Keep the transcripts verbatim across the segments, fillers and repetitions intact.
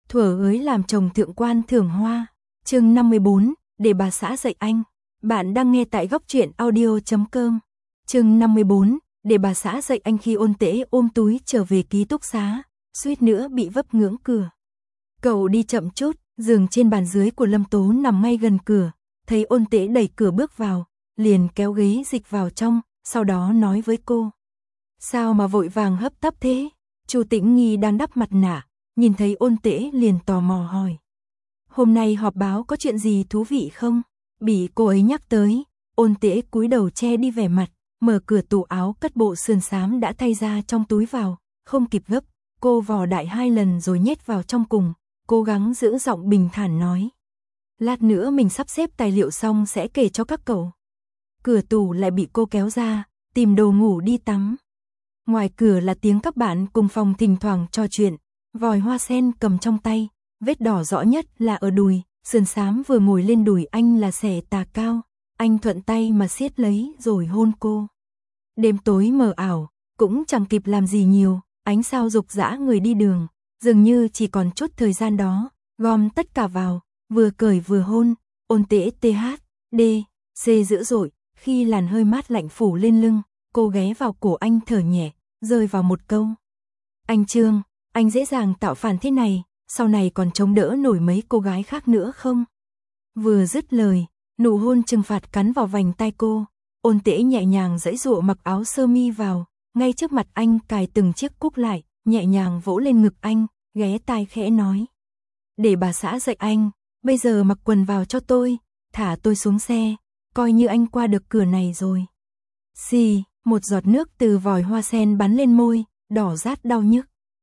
Thuở ới làm chồng thượng quan Thưởng Hoa, chương năm mươi bốn, để bà xã dạy anh. Bạn đang nghe tại góc truyện audio chấm com. Chương năm mươi bốn, để bà xã dạy anh. Khi Ôn Tễ ôm túi trở về ký túc xá, suýt nữa bị vấp ngưỡng cửa. Cậu đi chậm chút, giường trên bàn dưới của Lâm Tố nằm ngay gần cửa, thấy Ôn Tễ đẩy cửa bước vào, liền kéo ghế dịch vào trong, sau đó nói với cô: "Sao mà vội vàng hấp tấp thế?" Chu Tĩnh Nghi đang đắp mặt nạ, nhìn thấy Ôn Tễ liền tò mò hỏi: "Hôm nay họp báo có chuyện gì thú vị không?" Bị cô ấy nhắc tới, Ôn Tễ cúi đầu che đi vẻ mặt, mở cửa tủ áo cất bộ sườn xám đã thay ra trong túi vào, không kịp gấp, cô vò đại hai lần rồi nhét vào trong cùng, cố gắng giữ giọng bình thản nói: "Lát nữa mình sắp xếp tài liệu xong sẽ kể cho các cậu." Cửa tủ lại bị cô kéo ra, tìm đồ ngủ đi tắm. Ngoài cửa là tiếng các bạn cùng phòng thỉnh thoảng trò chuyện, vòi hoa sen cầm trong tay, vết đỏ rõ nhất là ở đùi, sườn xám vừa ngồi lên đùi anh là xẻ tà cao, anh thuận tay mà siết lấy rồi hôn cô. Đêm tối mờ ảo, cũng chẳng kịp làm gì nhiều, ánh sao rục rã người đi đường, dường như chỉ còn chút thời gian đó, gom tất cả vào, vừa cười vừa hôn. Ôn Tễ tê hát đê xê dữ dội, khi làn hơi mát lạnh phủ lên lưng, cô ghé vào cổ anh thở nhẹ, rơi vào một câu: "Anh Trương, anh dễ dàng tạo phản thế này, sau này còn chống đỡ nổi mấy cô gái khác nữa không?" Vừa dứt lời, nụ hôn trừng phạt cắn vào vành tai cô. Ôn Tễ nhẹ nhàng giãy giụa mặc áo sơ mi vào, ngay trước mặt anh cài từng chiếc cúc lại, nhẹ nhàng vỗ lên ngực anh, ghé tai khẽ nói: "Để bà xã dạy anh, bây giờ mặc quần vào cho tôi, thả tôi xuống xe, coi như anh qua được cửa này rồi." Xì, một giọt nước từ vòi hoa sen bắn lên môi, đỏ rát đau nhức.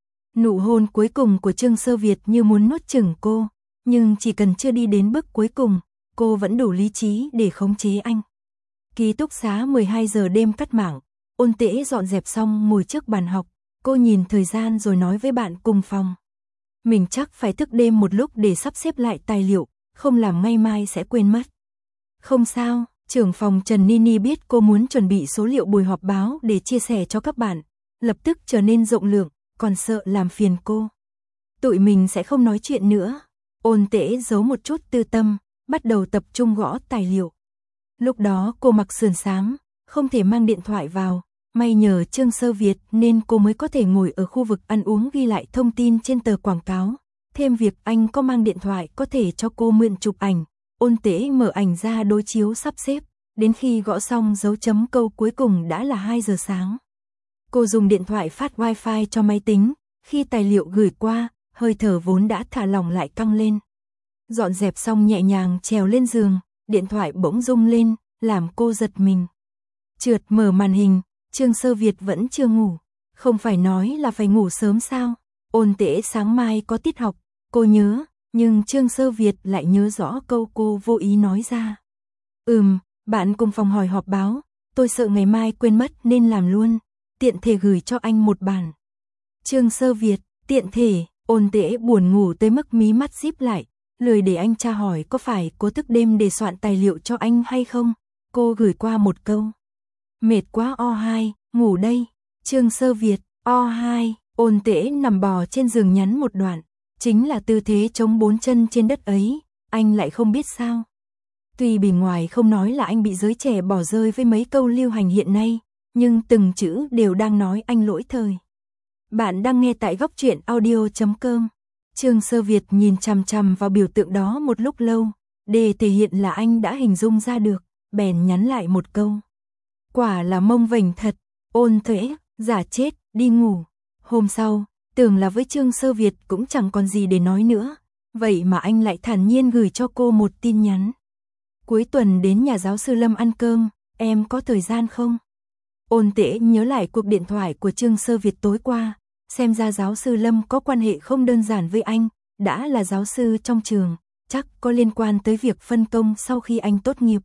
Nụ hôn cuối cùng của Trương Sơ Việt như muốn nuốt chửng cô, nhưng chỉ cần chưa đi đến bước cuối cùng, cô vẫn đủ lý trí để khống chế anh. Ký túc xá mười hai giờ đêm cắt mạng, Ôn Tễ dọn dẹp xong ngồi trước bàn học, cô nhìn thời gian rồi nói với bạn cùng phòng: "Mình chắc phải thức đêm một lúc để sắp xếp lại tài liệu, không làm ngày mai sẽ quên mất." "Không sao." Trưởng phòng Trần Nini biết cô muốn chuẩn bị số liệu buổi họp báo để chia sẻ cho các bạn, lập tức trở nên rộng lượng, còn sợ làm phiền cô. "Tụi mình sẽ không nói chuyện nữa." Ôn Tễ giấu một chút tư tâm, bắt đầu tập trung gõ tài liệu. Lúc đó cô mặc sườn xám, không thể mang điện thoại vào, may nhờ Trương Sơ Việt nên cô mới có thể ngồi ở khu vực ăn uống ghi lại thông tin trên tờ quảng cáo. Thêm việc anh có mang điện thoại có thể cho cô mượn chụp ảnh. Ôn Tễ mở ảnh ra đối chiếu sắp xếp, đến khi gõ xong dấu chấm câu cuối cùng đã là hai giờ sáng. Cô dùng điện thoại phát wifi cho máy tính, khi tài liệu gửi qua, hơi thở vốn đã thả lỏng lại căng lên. Dọn dẹp xong nhẹ nhàng trèo lên giường, điện thoại bỗng rung lên, làm cô giật mình. Trượt mở màn hình, Trương Sơ Việt vẫn chưa ngủ. Không phải nói là phải ngủ sớm sao? Ôn Tễ sáng mai có tiết học, cô nhớ, nhưng Trương Sơ Việt lại nhớ rõ câu cô vô ý nói ra. "Ừm, bạn cùng phòng hỏi họp báo, tôi sợ ngày mai quên mất nên làm luôn, tiện thể gửi cho anh một bản." Trương Sơ Việt, tiện thể. Ôn Tễ buồn ngủ tới mức mí mắt díp lại, lười để anh tra hỏi có phải cô thức đêm để soạn tài liệu cho anh hay không. Cô gửi qua một câu: "Mệt quá o hai, ngủ đây." Trương Sơ Việt, o hai. Ôn Tễ nằm bò trên giường nhắn một đoạn, chính là tư thế chống bốn chân trên đất ấy, anh lại không biết sao. Tuy bề ngoài không nói là anh bị giới trẻ bỏ rơi với mấy câu lưu hành hiện nay, nhưng từng chữ đều đang nói anh lỗi thời. Bạn đang nghe tại góc truyện audio chấm com. Trương Sơ Việt nhìn chằm chằm vào biểu tượng đó một lúc lâu, để thể hiện là anh đã hình dung ra được, bèn nhắn lại một câu: "Quả là mông vểnh thật." Ôn Tễ, giả chết, đi ngủ. Hôm sau, tưởng là với Trương Sơ Việt cũng chẳng còn gì để nói nữa, vậy mà anh lại thản nhiên gửi cho cô một tin nhắn: "Cuối tuần đến nhà giáo sư Lâm ăn cơm, em có thời gian không?" Ôn Tễ nhớ lại cuộc điện thoại của Trương Sơ Việt tối qua, xem ra giáo sư Lâm có quan hệ không đơn giản với anh, đã là giáo sư trong trường, chắc có liên quan tới việc phân công sau khi anh tốt nghiệp.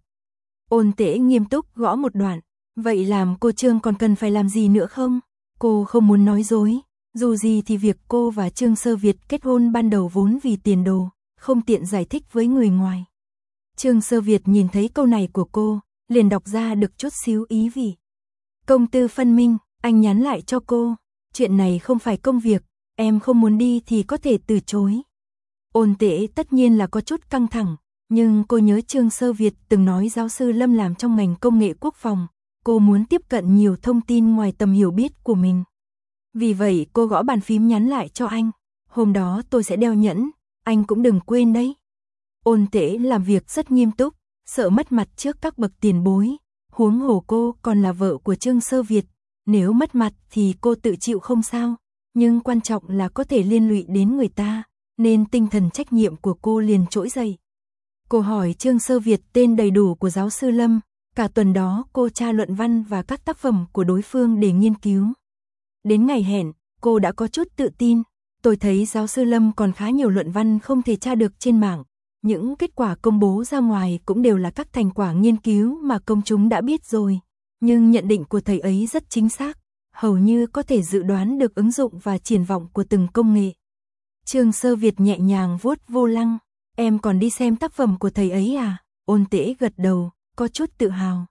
Ôn Tễ nghiêm túc gõ một đoạn: "Vậy làm cô Trương còn cần phải làm gì nữa không?" Cô không muốn nói dối, dù gì thì việc cô và Trương Sơ Việt kết hôn ban đầu vốn vì tiền đồ, không tiện giải thích với người ngoài. Trương Sơ Việt nhìn thấy câu này của cô, liền đọc ra được chút xíu ý vị. Công tư phân minh, anh nhắn lại cho cô: "Chuyện này không phải công việc, em không muốn đi thì có thể từ chối." Ôn Tễ tất nhiên là có chút căng thẳng, nhưng cô nhớ Trương Sơ Việt từng nói giáo sư Lâm làm trong ngành công nghệ quốc phòng, cô muốn tiếp cận nhiều thông tin ngoài tầm hiểu biết của mình. Vì vậy cô gõ bàn phím nhắn lại cho anh, hôm đó tôi sẽ đeo nhẫn, anh cũng đừng quên đấy. Ôn Tễ làm việc rất nghiêm túc, sợ mất mặt trước các bậc tiền bối, huống hồ cô còn là vợ của Trương Sơ Việt, nếu mất mặt thì cô tự chịu không sao, nhưng quan trọng là có thể liên lụy đến người ta, nên tinh thần trách nhiệm của cô liền trỗi dậy. Cô hỏi Trương Sơ Việt tên đầy đủ của giáo sư Lâm, cả tuần đó cô tra luận văn và các tác phẩm của đối phương để nghiên cứu. Đến ngày hẹn, cô đã có chút tự tin, tôi thấy giáo sư Lâm còn khá nhiều luận văn không thể tra được trên mạng. Những kết quả công bố ra ngoài cũng đều là các thành quả nghiên cứu mà công chúng đã biết rồi, nhưng nhận định của thầy ấy rất chính xác, hầu như có thể dự đoán được ứng dụng và triển vọng của từng công nghệ. Trương Sơ Việt nhẹ nhàng vuốt vô lăng, em còn đi xem tác phẩm của thầy ấy à? Ôn Tễ gật đầu, có chút tự hào.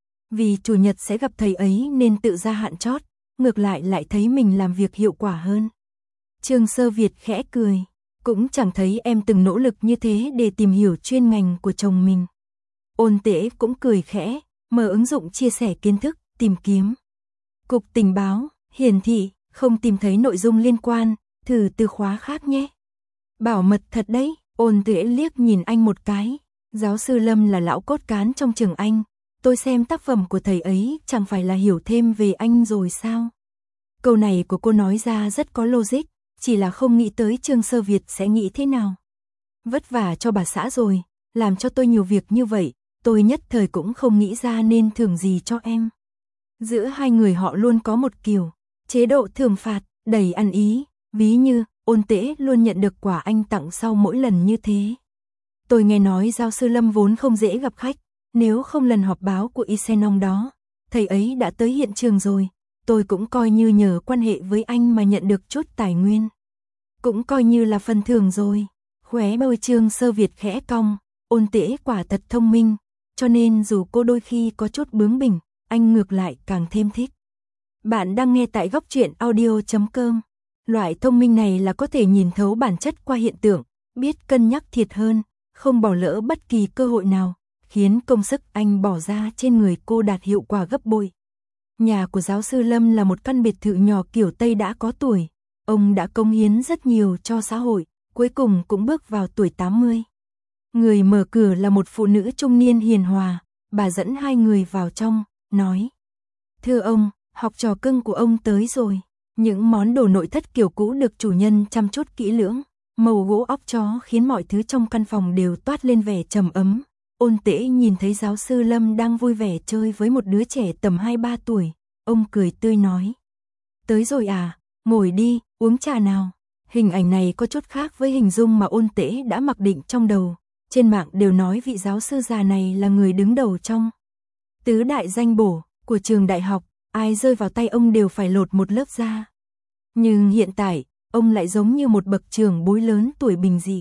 Vì chủ nhật sẽ gặp thầy ấy nên tự ra hạn chót, ngược lại lại thấy mình làm việc hiệu quả hơn. Trương Sơ Việt khẽ cười. Cũng chẳng thấy em từng nỗ lực như thế để tìm hiểu chuyên ngành của chồng mình. Ôn Tễ cũng cười khẽ, mở ứng dụng chia sẻ kiến thức, tìm kiếm. Cục tình báo, hiển thị, không tìm thấy nội dung liên quan, thử từ khóa khác nhé. Bảo mật thật đấy, Ôn Tễ liếc nhìn anh một cái. Giáo sư Lâm là lão cốt cán trong trường anh, tôi xem tác phẩm của thầy ấy chẳng phải là hiểu thêm về anh rồi sao? Câu này của cô nói ra rất có logic. Chỉ là không nghĩ tới Trương Sơ Việt sẽ nghĩ thế nào. Vất vả cho bà xã rồi, làm cho tôi nhiều việc như vậy, tôi nhất thời cũng không nghĩ ra nên thưởng gì cho em. Giữa hai người họ luôn có một kiểu chế độ thưởng phạt, đầy ăn ý, ví như Ôn Tễ luôn nhận được quà anh tặng sau mỗi lần như thế. Tôi nghe nói giáo sư Lâm vốn không dễ gặp khách, nếu không lần họp báo của Isenon đó, thầy ấy đã tới hiện trường rồi. Tôi cũng coi như nhờ quan hệ với anh mà nhận được chút tài nguyên. Cũng coi như là phần thưởng rồi. Khóe môi Trương Sơ Việt khẽ cong, Ôn Tễ quả thật thông minh, cho nên dù cô đôi khi có chút bướng bỉnh, anh ngược lại càng thêm thích. Bạn đang nghe tại góc truyện audio chấm com. Loại thông minh này là có thể nhìn thấu bản chất qua hiện tượng, biết cân nhắc thiệt hơn, không bỏ lỡ bất kỳ cơ hội nào, khiến công sức anh bỏ ra trên người cô đạt hiệu quả gấp bội. Nhà của giáo sư Lâm là một căn biệt thự nhỏ kiểu Tây đã có tuổi. Ông đã cống hiến rất nhiều cho xã hội, cuối cùng cũng bước vào tuổi tám mươi. Người mở cửa là một phụ nữ trung niên hiền hòa, bà dẫn hai người vào trong, nói. Thưa ông, học trò cưng của ông tới rồi. Những món đồ nội thất kiểu cũ được chủ nhân chăm chút kỹ lưỡng, màu gỗ óc chó khiến mọi thứ trong căn phòng đều toát lên vẻ trầm ấm. Ôn Tễ nhìn thấy giáo sư Lâm đang vui vẻ chơi với một đứa trẻ tầm hai ba tuổi, ông cười tươi nói. Tới rồi à, ngồi đi, uống trà nào. Hình ảnh này có chút khác với hình dung mà Ôn Tễ đã mặc định trong đầu. Trên mạng đều nói vị giáo sư già này là người đứng đầu trong tứ đại danh bổ của trường đại học, ai rơi vào tay ông đều phải lột một lớp da. Nhưng hiện tại, ông lại giống như một bậc trưởng bối lớn tuổi bình dị.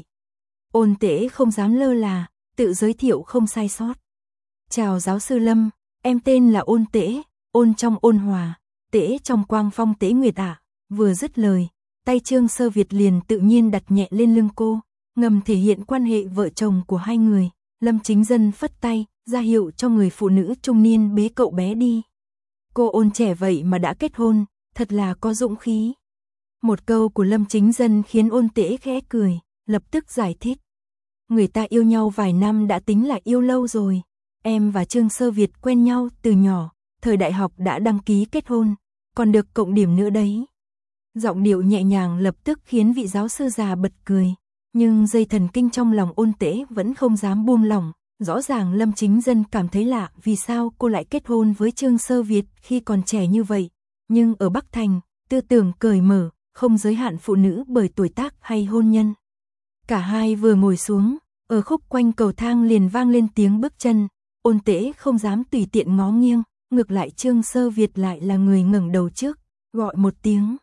Ôn Tễ không dám lơ là, tự giới thiệu không sai sót. Chào giáo sư Lâm, em tên là Ôn Tễ, ôn trong ôn hòa, Tễ trong quang phong Tễ Nguyệt ạ. Vừa dứt lời, tay Trương Sơ Việt liền tự nhiên đặt nhẹ lên lưng cô, ngầm thể hiện quan hệ vợ chồng của hai người. Lâm Chính Dân phất tay, ra hiệu cho người phụ nữ trung niên bế cậu bé đi. Cô Ôn trẻ vậy mà đã kết hôn, thật là có dũng khí. Một câu của Lâm Chính Dân khiến Ôn Tễ khẽ cười, lập tức giải thích. Người ta yêu nhau vài năm đã tính là yêu lâu rồi. Em và Trương Sơ Việt quen nhau từ nhỏ, thời đại học đã đăng ký kết hôn, còn được cộng điểm nữa đấy. Giọng điệu nhẹ nhàng lập tức khiến vị giáo sư già bật cười, nhưng dây thần kinh trong lòng Ôn Tễ vẫn không dám buông lỏng. Rõ ràng Lâm Chính Dân cảm thấy lạ vì sao cô lại kết hôn với Trương Sơ Việt khi còn trẻ như vậy. Nhưng ở Bắc Thành, tư tưởng cởi mở, không giới hạn phụ nữ bởi tuổi tác hay hôn nhân. Cả hai vừa ngồi xuống, ở khúc quanh cầu thang liền vang lên tiếng bước chân. Ôn Tễ không dám tùy tiện ngó nghiêng, ngược lại Trương Sơ Việt lại là người ngẩng đầu trước, gọi một tiếng.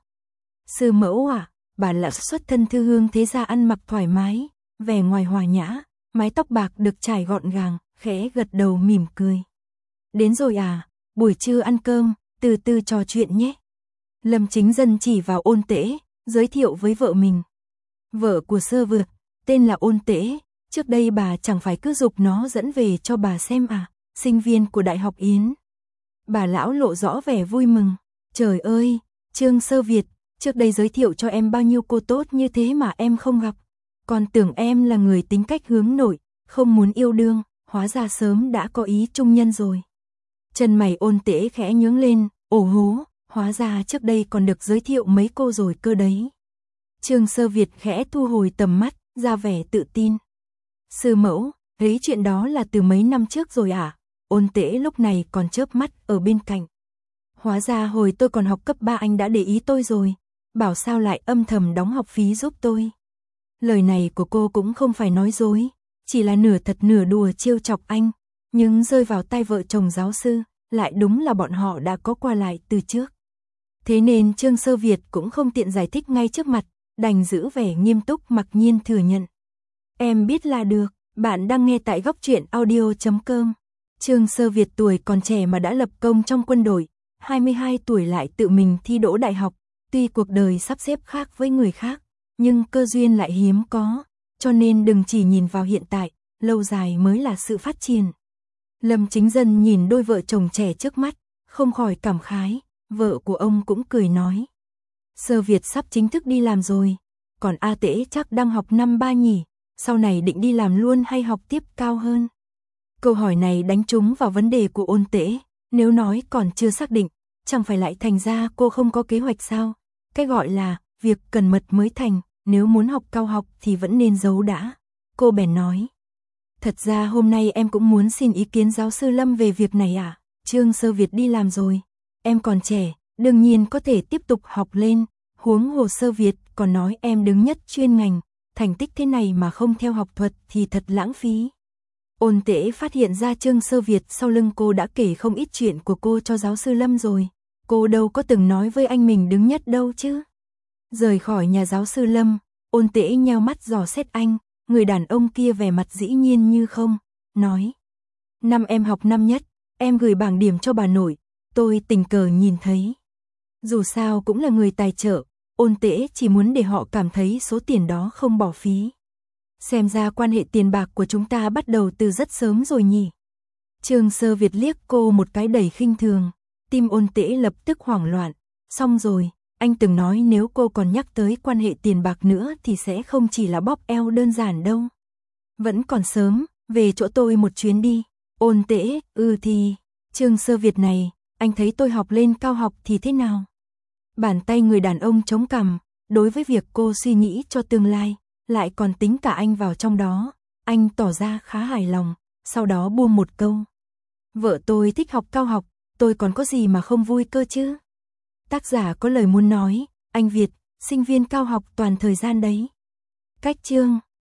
Sư mẫu à, bà là xuất thân thư hương thế gia ăn mặc thoải mái, vẻ ngoài hòa nhã, mái tóc bạc được trải gọn gàng, khẽ gật đầu mỉm cười. Đến rồi à, buổi trưa ăn cơm, từ từ trò chuyện nhé. Lâm Chính Dân chỉ vào Ôn Tễ, giới thiệu với vợ mình. Vợ của Sơ Vượt, tên là Ôn Tễ, trước đây bà chẳng phải cứ giục nó dẫn về cho bà xem à, sinh viên của Đại học Yến. Bà lão lộ rõ vẻ vui mừng, trời ơi, Trương Sơ Việt, trước đây giới thiệu cho em bao nhiêu cô tốt như thế mà em không gặp. Còn tưởng em là người tính cách hướng nội, không muốn yêu đương, hóa ra sớm đã có ý trung nhân rồi. Chân mày Ôn Tễ khẽ nhướng lên, ồ hố, hóa ra trước đây còn được giới thiệu mấy cô rồi cơ đấy. Trương Sơ Việt khẽ thu hồi tầm mắt, ra vẻ tự tin. Sư mẫu, ấy chuyện đó là từ mấy năm trước rồi à? Ôn Tễ lúc này còn chớp mắt ở bên cạnh. Hóa ra hồi tôi còn học cấp ba anh đã để ý tôi rồi, bảo sao lại âm thầm đóng học phí giúp tôi. Lời này của cô cũng không phải nói dối, chỉ là nửa thật nửa đùa trêu chọc anh, nhưng rơi vào tai vợ chồng giáo sư, lại đúng là bọn họ đã có qua lại từ trước. Thế nên Trương Sơ Việt cũng không tiện giải thích ngay trước mặt, đành giữ vẻ nghiêm túc mặc nhiên thừa nhận. Em biết là được, bạn đang nghe tại góc truyện audio chấm com. Trương Sơ Việt tuổi còn trẻ mà đã lập công trong quân đội, hai mươi hai tuổi lại tự mình thi đỗ đại học, tuy cuộc đời sắp xếp khác với người khác, nhưng cơ duyên lại hiếm có, cho nên đừng chỉ nhìn vào hiện tại, lâu dài mới là sự phát triển. Lâm Chính Dân nhìn đôi vợ chồng trẻ trước mắt, không khỏi cảm khái, vợ của ông cũng cười nói. Sơ Việt sắp chính thức đi làm rồi, còn A Tễ chắc đang học năm ba nhỉ, sau này định đi làm luôn hay học tiếp cao hơn? Câu hỏi này đánh trúng vào vấn đề của Ôn Tễ, nếu nói còn chưa xác định, chẳng phải lại thành ra cô không có kế hoạch sao? Cái gọi là, việc cần mật mới thành, nếu muốn học cao học thì vẫn nên giấu đã. Cô bèn nói. Thật ra hôm nay em cũng muốn xin ý kiến giáo sư Lâm về việc này à? Trương Sơ Việt đi làm rồi, em còn trẻ, đương nhiên có thể tiếp tục học lên, huống hồ Sơ Việt còn nói em đứng nhất chuyên ngành, thành tích thế này mà không theo học thuật thì thật lãng phí. Ôn Tễ phát hiện ra Trương Sơ Việt sau lưng cô đã kể không ít chuyện của cô cho giáo sư Lâm rồi, cô đâu có từng nói với anh mình đứng nhất đâu chứ. Rời khỏi nhà giáo sư Lâm, Ôn Tễ nheo mắt dò xét anh, người đàn ông kia vẻ mặt dĩ nhiên như không, nói. Năm em học năm nhất, em gửi bảng điểm cho bà nội, tôi tình cờ nhìn thấy. Dù sao cũng là người tài trợ, Ôn Tễ chỉ muốn để họ cảm thấy số tiền đó không bỏ phí. Xem ra quan hệ tiền bạc của chúng ta bắt đầu từ rất sớm rồi nhỉ. Trương Sơ Việt liếc cô một cái đầy khinh thường, tim Ôn Tễ lập tức hoảng loạn. Xong rồi, anh từng nói nếu cô còn nhắc tới quan hệ tiền bạc nữa thì sẽ không chỉ là bóp eo đơn giản đâu. Vẫn còn sớm, về chỗ tôi một chuyến đi. Ôn Tễ, ừ thì, Trương Sơ Việt này, anh thấy tôi học lên cao học thì thế nào? Bàn tay người đàn ông chống cằm, đối với việc cô suy nghĩ cho tương lai, lại còn tính cả anh vào trong đó, anh tỏ ra khá hài lòng, sau đó buông một câu. Vợ tôi thích học cao học, tôi còn có gì mà không vui cơ chứ? Tác giả có lời muốn nói, anh Việt, sinh viên cao học toàn thời gian đấy. Cách chương